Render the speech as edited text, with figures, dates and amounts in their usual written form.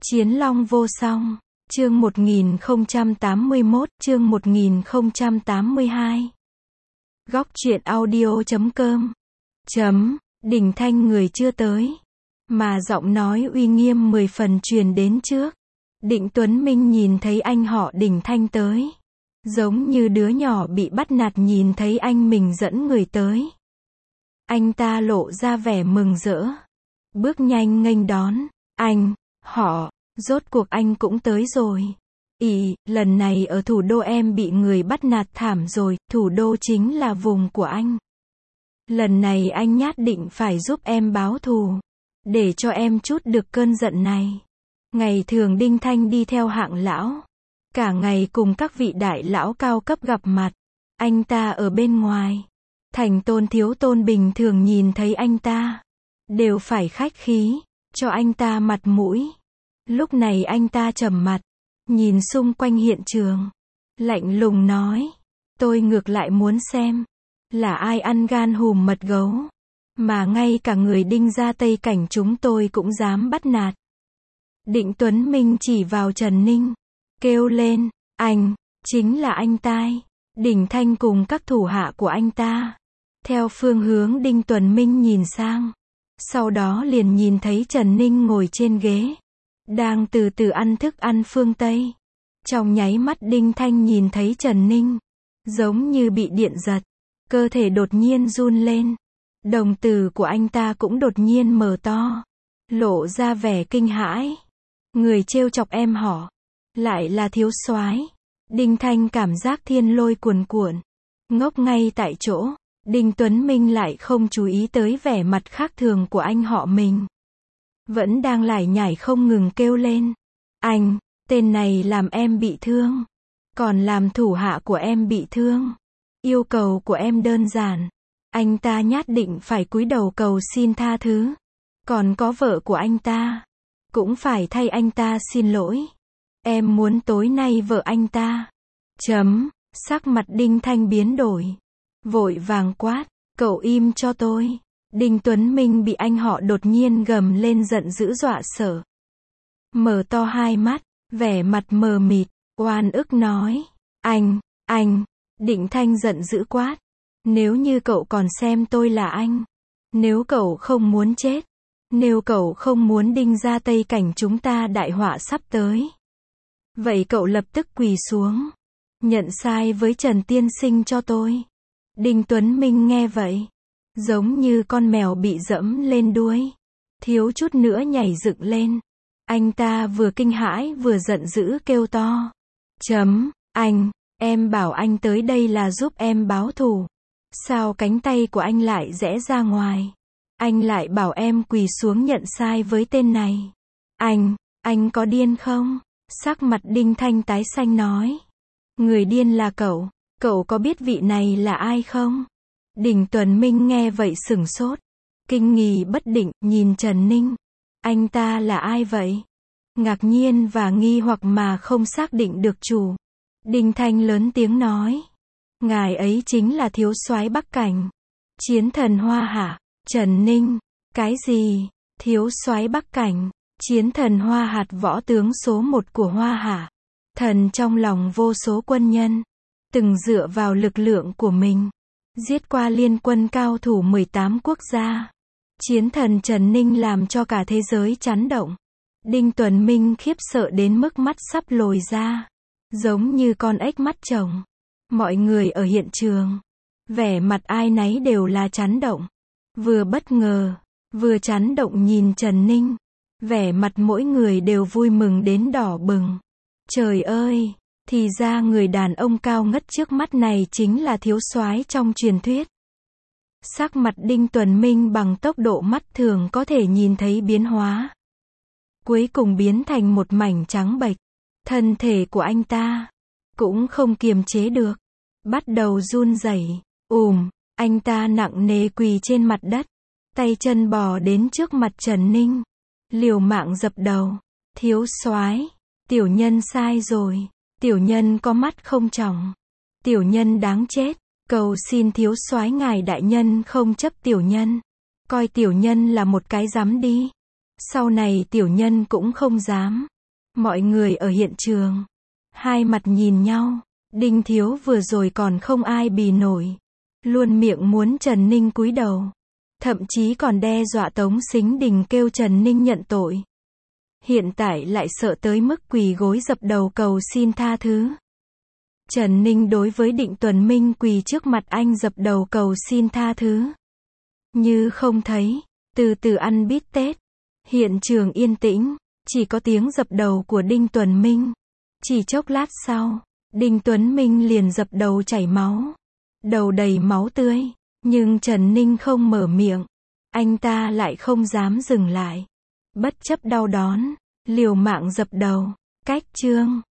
Chiến long vô song. Chương 1081, chương 1082. Góc truyện audio.com. Đình Thanh người chưa tới, mà giọng nói uy nghiêm 10 phần truyền đến trước. Định Tuấn Minh nhìn thấy anh họ Đình Thanh tới, giống như đứa nhỏ bị bắt nạt nhìn thấy anh mình dẫn người tới. Anh ta lộ ra vẻ mừng rỡ, bước nhanh nghênh đón. Anh, họ, rốt cuộc anh cũng tới rồi. Lần này ở thủ đô em bị người bắt nạt thảm rồi, thủ đô chính là vùng của anh. Lần này anh nhất định phải giúp em báo thù, để cho em trút được cơn giận này. Ngày thường Đinh Thanh đi theo hạng lão, cả ngày cùng các vị đại lão cao cấp gặp mặt. Anh ta ở bên ngoài, Thành Tôn Thiếu Tôn bình thường nhìn thấy anh ta, đều phải khách khí, cho anh ta mặt mũi. Lúc này anh ta trầm mặt, nhìn xung quanh hiện trường, lạnh lùng nói, tôi ngược lại muốn xem, là ai ăn gan hùm mật gấu, mà ngay cả người Đinh gia Tây Cảnh chúng tôi cũng dám bắt nạt. Định Tuấn Minh chỉ vào Trần Ninh, kêu lên, anh, chính là anh tai. Đình Thanh cùng các thủ hạ của anh ta, theo phương hướng Đinh Tuấn Minh nhìn sang, sau đó liền nhìn thấy Trần Ninh ngồi trên ghế, đang từ từ ăn thức ăn phương Tây. Trong nháy mắt Đinh Thanh nhìn thấy Trần Ninh, giống như bị điện giật, cơ thể đột nhiên run lên, đồng tử của anh ta cũng đột nhiên mở to, lộ ra vẻ kinh hãi. Người trêu chọc em họ, lại là thiếu soái. Đinh Thanh cảm giác thiên lôi cuồn cuộn, ngốc ngay tại chỗ. Đinh Tuấn Minh lại không chú ý tới vẻ mặt khác thường của anh họ mình, vẫn đang lải nhải không ngừng kêu lên, anh, tên này làm em bị thương, còn làm thủ hạ của em bị thương. Yêu cầu của em đơn giản, anh ta nhất định phải cúi đầu cầu xin tha thứ, còn có vợ của anh ta, cũng phải thay anh ta xin lỗi. Em muốn tối nay vợ anh ta. Sắc mặt Đinh Thanh biến đổi, vội vàng quát, cậu im cho tôi. Đinh Tuấn Minh bị anh họ đột nhiên gầm lên giận dữ dọa sợ, mở to hai mắt, vẻ mặt mờ mịt, oan ức nói, anh. Định Thanh giận dữ quát, nếu như cậu còn xem tôi là anh, nếu cậu không muốn chết, nếu cậu không muốn Đinh gia Tây Cảnh chúng ta đại họa sắp tới, vậy cậu lập tức quỳ xuống, nhận sai với Trần tiên sinh cho tôi. Đinh Tuấn Minh nghe vậy, giống như con mèo bị dẫm lên đuôi, thiếu chút nữa nhảy dựng lên. Anh ta vừa kinh hãi vừa giận dữ kêu to, anh, em bảo anh tới đây là giúp em báo thù, sao cánh tay của anh lại rẽ ra ngoài? Anh lại bảo em quỳ xuống nhận sai với tên này. Anh có điên không? Sắc mặt Đinh Thanh tái xanh nói, người điên là cậu có biết vị này là ai không? Đinh Tuấn Minh nghe vậy sửng sốt, kinh nghi bất định, nhìn Trần Ninh, anh ta là ai vậy? Ngạc nhiên và nghi hoặc mà không xác định được chủ. Đinh Thanh lớn tiếng nói, ngài ấy chính là thiếu soái Bắc Cảnh, chiến thần Hoa Hạ. Trần Ninh, cái gì? Thiếu soái Bắc Cảnh, chiến thần Hoa Hạt, võ tướng số 1 của Hoa Hạ, thần trong lòng vô số quân nhân, từng dựa vào lực lượng của mình, giết qua liên quân cao thủ 18 quốc gia. Chiến thần Trần Ninh làm cho cả thế giới chấn động. Đinh Tuấn Minh khiếp sợ đến mức mắt sắp lồi ra, giống như con ếch mắt trồng. Mọi người ở hiện trường, vẻ mặt ai nấy đều là chấn động, vừa bất ngờ, vừa chấn động nhìn Trần Ninh. Vẻ mặt mỗi người đều vui mừng đến đỏ bừng. Trời ơi, thì ra người đàn ông cao ngất trước mắt này chính là thiếu soái trong truyền thuyết. Sắc mặt Đinh Tuấn Minh bằng tốc độ mắt thường có thể nhìn thấy biến hóa, cuối cùng biến thành một mảnh trắng bệch. Thân thể của anh ta cũng không kiềm chế được, bắt đầu run rẩy. Anh ta nặng nề quỳ trên mặt đất, tay chân bò đến trước mặt Trần Ninh, liều mạng dập đầu. Thiếu soái, tiểu nhân sai rồi, tiểu nhân có mắt không tròng, tiểu nhân đáng chết, cầu xin thiếu soái ngài đại nhân không chấp tiểu nhân, coi tiểu nhân là một cái dám đi, sau này tiểu nhân cũng không dám Mọi người ở hiện trường, hai mặt nhìn nhau. Đinh Thiếu vừa rồi còn không ai bì nổi, luôn miệng muốn Trần Ninh cúi đầu, thậm chí còn đe dọa Tống Sính Đình kêu Trần Ninh nhận tội. Hiện tại lại sợ tới mức quỳ gối dập đầu cầu xin tha thứ. Trần Ninh đối với Định Tuần Minh quỳ trước mặt anh dập đầu cầu xin tha thứ, như không thấy, từ từ ăn bít tết. Hiện trường yên tĩnh, chỉ có tiếng dập đầu của Đinh Tuần Minh. Chỉ chốc lát sau, Đinh Tuấn Minh liền dập đầu chảy máu, đầu đầy máu tươi, nhưng Trần Ninh không mở miệng. Anh ta lại không dám dừng lại, bất chấp đau đớn, liều mạng dập đầu. Cách chương